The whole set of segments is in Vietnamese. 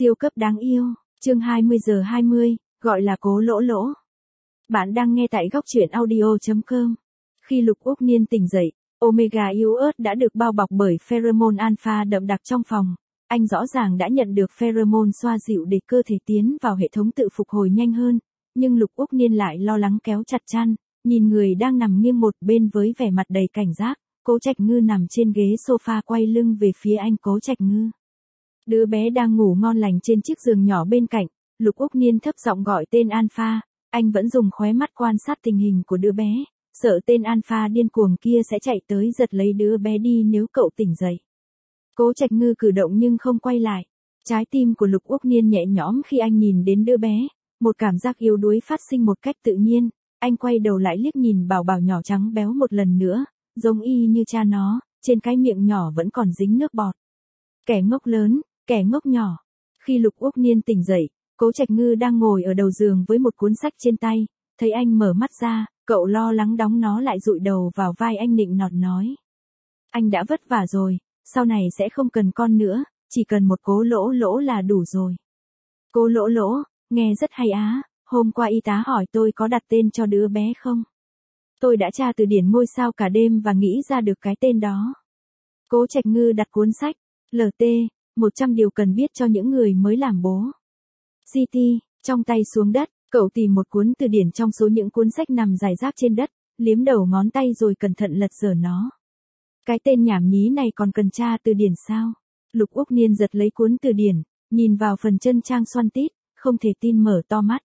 Siêu cấp đáng yêu, chương 20 giờ 20, gọi là cố lỗ lỗ. Bạn đang nghe tại góc truyện audio.com. Khi Lục Úc Niên tỉnh dậy, Omega yếu ớt đã được bao bọc bởi pheromone alpha đậm đặc trong phòng. Anh rõ ràng đã nhận được pheromone xoa dịu để cơ thể tiến vào hệ thống tự phục hồi nhanh hơn. Nhưng Lục Úc Niên lại lo lắng kéo chặt chăn, nhìn người đang nằm nghiêng một bên với vẻ mặt đầy cảnh giác. Cố Trạch Ngư nằm trên ghế sofa quay lưng về phía anh. Cố Trạch Ngư. Đứa bé đang ngủ ngon lành trên chiếc giường nhỏ bên cạnh. Lục Úc Niên thấp giọng gọi tên Alpha. Anh vẫn dùng khóe mắt quan sát tình hình của đứa bé, sợ tên Alpha điên cuồng kia sẽ chạy tới giật lấy đứa bé đi nếu cậu tỉnh dậy. Cố Trạch Ngư cử động nhưng không quay lại. Trái tim của Lục Úc Niên nhẹ nhõm khi anh nhìn đến đứa bé. Một cảm giác yếu đuối phát sinh một cách tự nhiên. Anh quay đầu lại liếc nhìn bảo bảo nhỏ trắng béo một lần nữa, giống y như cha nó, trên cái miệng nhỏ vẫn còn dính nước bọt. Kẻ ngốc lớn, kẻ ngốc nhỏ. Khi Lục Úc Niên tỉnh dậy, Cố Trạch Ngư đang ngồi ở đầu giường với một cuốn sách trên tay. Thấy anh mở mắt ra, cậu lo lắng đóng nó lại dụi đầu vào vai anh nịnh nọt nói. Anh đã vất vả rồi, sau này sẽ không cần con nữa, chỉ cần một cố lỗ lỗ là đủ rồi. Cố lỗ lỗ, nghe rất hay á, hôm qua y tá hỏi tôi có đặt tên cho đứa bé không? Tôi đã tra từ điển ngôi sao cả đêm và nghĩ ra được cái tên đó. Cố Trạch Ngư đặt cuốn sách, LT, 100 điều cần biết cho những người mới làm bố. CT, trong tay xuống đất, cậu tìm một cuốn từ điển trong số những cuốn sách nằm rải rác trên đất, liếm đầu ngón tay rồi cẩn thận lật dở nó. Cái tên nhảm nhí này còn cần tra từ điển sao? Lục Úc Niên giật lấy cuốn từ điển, nhìn vào phần chân trang xoăn tít, không thể tin mở to mắt.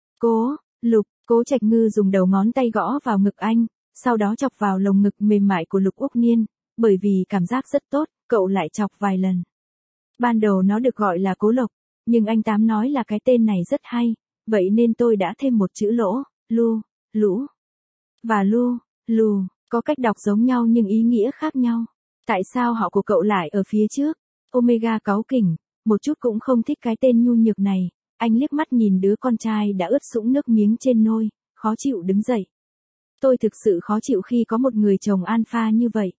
Cố Trạch Ngư dùng đầu ngón tay gõ vào ngực anh, sau đó chọc vào lồng ngực mềm mại của Lục Úc Niên, bởi vì cảm giác rất tốt, cậu lại chọc vài lần. Ban đầu nó được gọi là Cố Lộc, nhưng anh Tám nói là cái tên này rất hay, vậy nên tôi đã thêm một chữ lỗ, lu, lũ. Và lu, lù, có cách đọc giống nhau nhưng ý nghĩa khác nhau. Tại sao họ của cậu lại ở phía trước? Omega cáu kỉnh, một chút cũng không thích cái tên nhu nhược này. Anh liếc mắt nhìn đứa con trai đã ướt sũng nước miếng trên nôi, khó chịu đứng dậy. Tôi thực sự khó chịu khi có một người chồng alpha như vậy.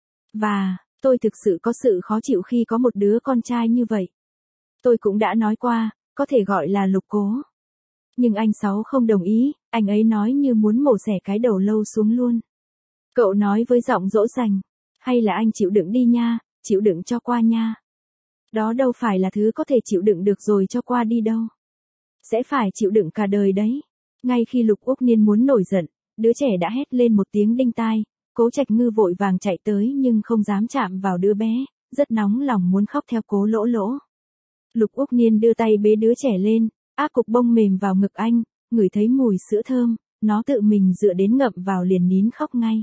Và, tôi thực sự có sự khó chịu khi có một đứa con trai như vậy. Tôi cũng đã nói qua, có thể gọi là Lục Cố. Nhưng anh Sáu không đồng ý, anh ấy nói như muốn mổ xẻ cái đầu lâu xuống luôn. Cậu nói với giọng dỗ dành, hay là anh chịu đựng đi nha, chịu đựng cho qua nha. Đó đâu phải là thứ có thể chịu đựng được rồi cho qua đi đâu. Sẽ phải chịu đựng cả đời đấy. Ngay khi Lục Úc Niên muốn nổi giận, đứa trẻ đã hét lên một tiếng đinh tai. Cố Trạch Ngư vội vàng chạy tới nhưng không dám chạm vào đứa bé, rất nóng lòng muốn khóc theo cố lỗ lỗ. Lục Úc Niên đưa tay bế đứa trẻ lên, áp cục bông mềm vào ngực anh, ngửi thấy mùi sữa thơm, nó tự mình dựa đến ngậm vào liền nín khóc ngay.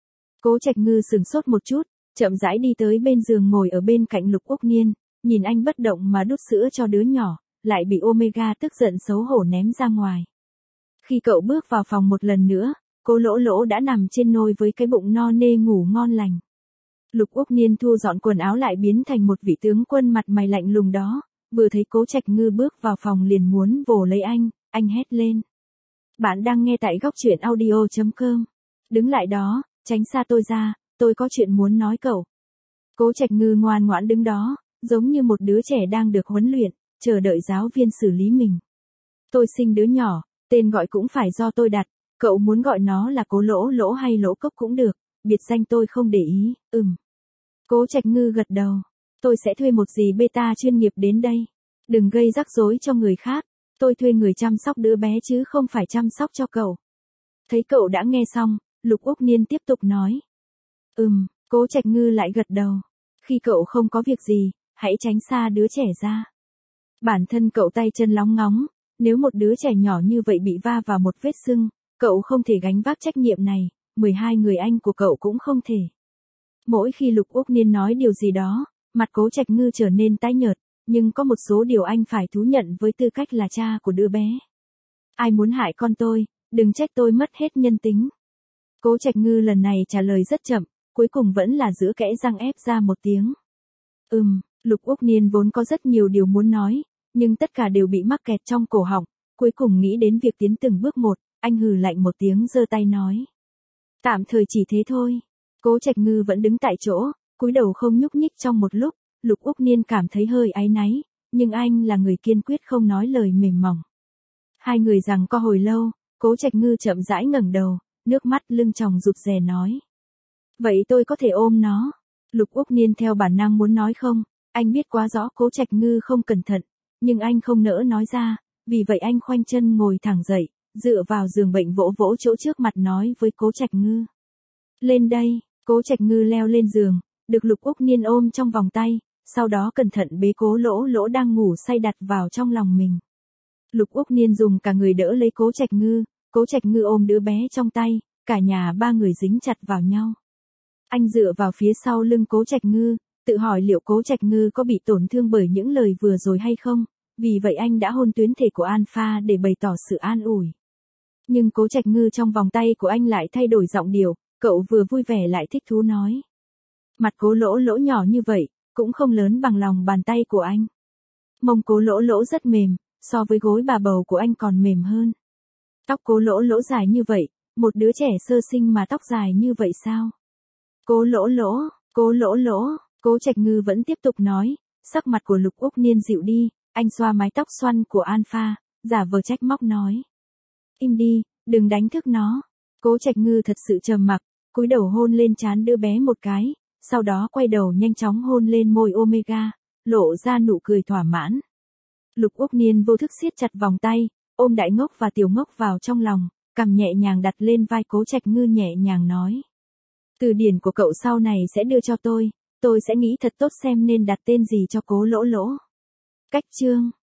Cố Trạch Ngư sửng sốt một chút, chậm rãi đi tới bên giường ngồi ở bên cạnh Lục Úc Niên, nhìn anh bất động mà đút sữa cho đứa nhỏ, lại bị Omega tức giận xấu hổ ném ra ngoài. Khi cậu bước vào phòng một lần nữa, Cố lỗ lỗ đã nằm trên nôi với cái bụng no nê ngủ ngon lành. Lục Úc Niên thu dọn quần áo lại biến thành một vị tướng quân mặt mày lạnh lùng đó, vừa thấy Cố Trạch Ngư bước vào phòng liền muốn vồ lấy anh hét lên. Bạn đang nghe tại góc truyện audio.com. Đứng lại đó, tránh xa tôi ra, tôi có chuyện muốn nói cậu. Cố Trạch Ngư ngoan ngoãn đứng đó, giống như một đứa trẻ đang được huấn luyện, chờ đợi giáo viên xử lý mình. Tôi sinh đứa nhỏ, tên gọi cũng phải do tôi đặt, cậu muốn gọi nó là Cố lỗ lỗ hay lỗ cốc cũng được, biệt danh tôi không để ý, Cố Trạch Ngư gật đầu. Tôi sẽ thuê một dì beta chuyên nghiệp đến đây. Đừng gây rắc rối cho người khác, tôi thuê người chăm sóc đứa bé chứ không phải chăm sóc cho cậu. Thấy cậu đã nghe xong, Lục Úc Niên tiếp tục nói. Cố Trạch Ngư lại gật đầu. Khi cậu không có việc gì, hãy tránh xa đứa trẻ ra. Bản thân cậu tay chân lóng ngóng, nếu một đứa trẻ nhỏ như vậy bị va vào một vết sưng, cậu không thể gánh vác trách nhiệm này, 12 người anh của cậu cũng không thể. Mỗi khi Lục Úc Niên nói điều gì đó, mặt Cố Trạch Ngư trở nên tái nhợt, nhưng có một số điều anh phải thú nhận với tư cách là cha của đứa bé. Ai muốn hại con tôi, đừng trách tôi mất hết nhân tính. Cố Trạch Ngư lần này trả lời rất chậm, cuối cùng vẫn là giữ kẽ răng ép ra một tiếng. Lục Úc Niên vốn có rất nhiều điều muốn nói, nhưng tất cả đều bị mắc kẹt trong cổ họng, cuối cùng nghĩ đến việc tiến từng bước một, anh hừ lạnh một tiếng giơ tay nói. Tạm thời chỉ thế thôi. Cố Trạch Ngư vẫn đứng tại chỗ, cúi đầu không nhúc nhích trong một lúc, Lục Úc Niên cảm thấy hơi áy náy, nhưng anh là người kiên quyết không nói lời mềm mỏng. Hai người giằng co hồi lâu, Cố Trạch Ngư chậm rãi ngẩng đầu, nước mắt lưng tròng rụt rè nói. Vậy tôi có thể ôm nó? Lục Úc Niên theo bản năng muốn nói không, anh biết quá rõ Cố Trạch Ngư không cẩn thận, nhưng anh không nỡ nói ra, vì vậy anh khoanh chân ngồi thẳng dậy, dựa vào giường bệnh vỗ vỗ chỗ trước mặt nói với Cố Trạch Ngư. Lên đây, Cố Trạch Ngư leo lên giường, được Lục Úc Niên ôm trong vòng tay, sau đó cẩn thận bế Cố Lỗ Lỗ đang ngủ say đặt vào trong lòng mình. Lục Úc Niên dùng cả người đỡ lấy Cố Trạch Ngư ôm đứa bé trong tay, cả nhà ba người dính chặt vào nhau. Anh dựa vào phía sau lưng Cố Trạch Ngư, tự hỏi liệu Cố Trạch Ngư có bị tổn thương bởi những lời vừa rồi hay không, vì vậy anh đã hôn tuyến thể của Alpha để bày tỏ sự an ủi. Nhưng Cố Trạch Ngư trong vòng tay của anh lại thay đổi giọng điệu, cậu vừa vui vẻ lại thích thú nói. Mặt Cố Lỗ Lỗ nhỏ như vậy, cũng không lớn bằng lòng bàn tay của anh. Mông Cố Lỗ Lỗ rất mềm, so với gối bà bầu của anh còn mềm hơn. Tóc Cố Lỗ Lỗ dài như vậy, một đứa trẻ sơ sinh mà tóc dài như vậy sao? Cố Lỗ Lỗ, Cố Lỗ Lỗ, Cố Trạch Ngư vẫn tiếp tục nói, sắc mặt của Lục Úc Niên dịu đi, anh xoa mái tóc xoăn của Alpha, giả vờ trách móc nói. Im đi, đừng đánh thức nó. Cố Trạch Ngư thật sự trầm mặc, cúi đầu hôn lên trán đứa bé một cái, sau đó quay đầu nhanh chóng hôn lên môi Omega, lộ ra nụ cười thỏa mãn. Lục Úc Niên vô thức siết chặt vòng tay, ôm Đại Ngốc và Tiểu Ngốc vào trong lòng, cằm nhẹ nhàng đặt lên vai Cố Trạch Ngư nhẹ nhàng nói. Từ điển của cậu sau này sẽ đưa cho tôi sẽ nghĩ thật tốt xem nên đặt tên gì cho Cố Lỗ Lỗ. Cách chương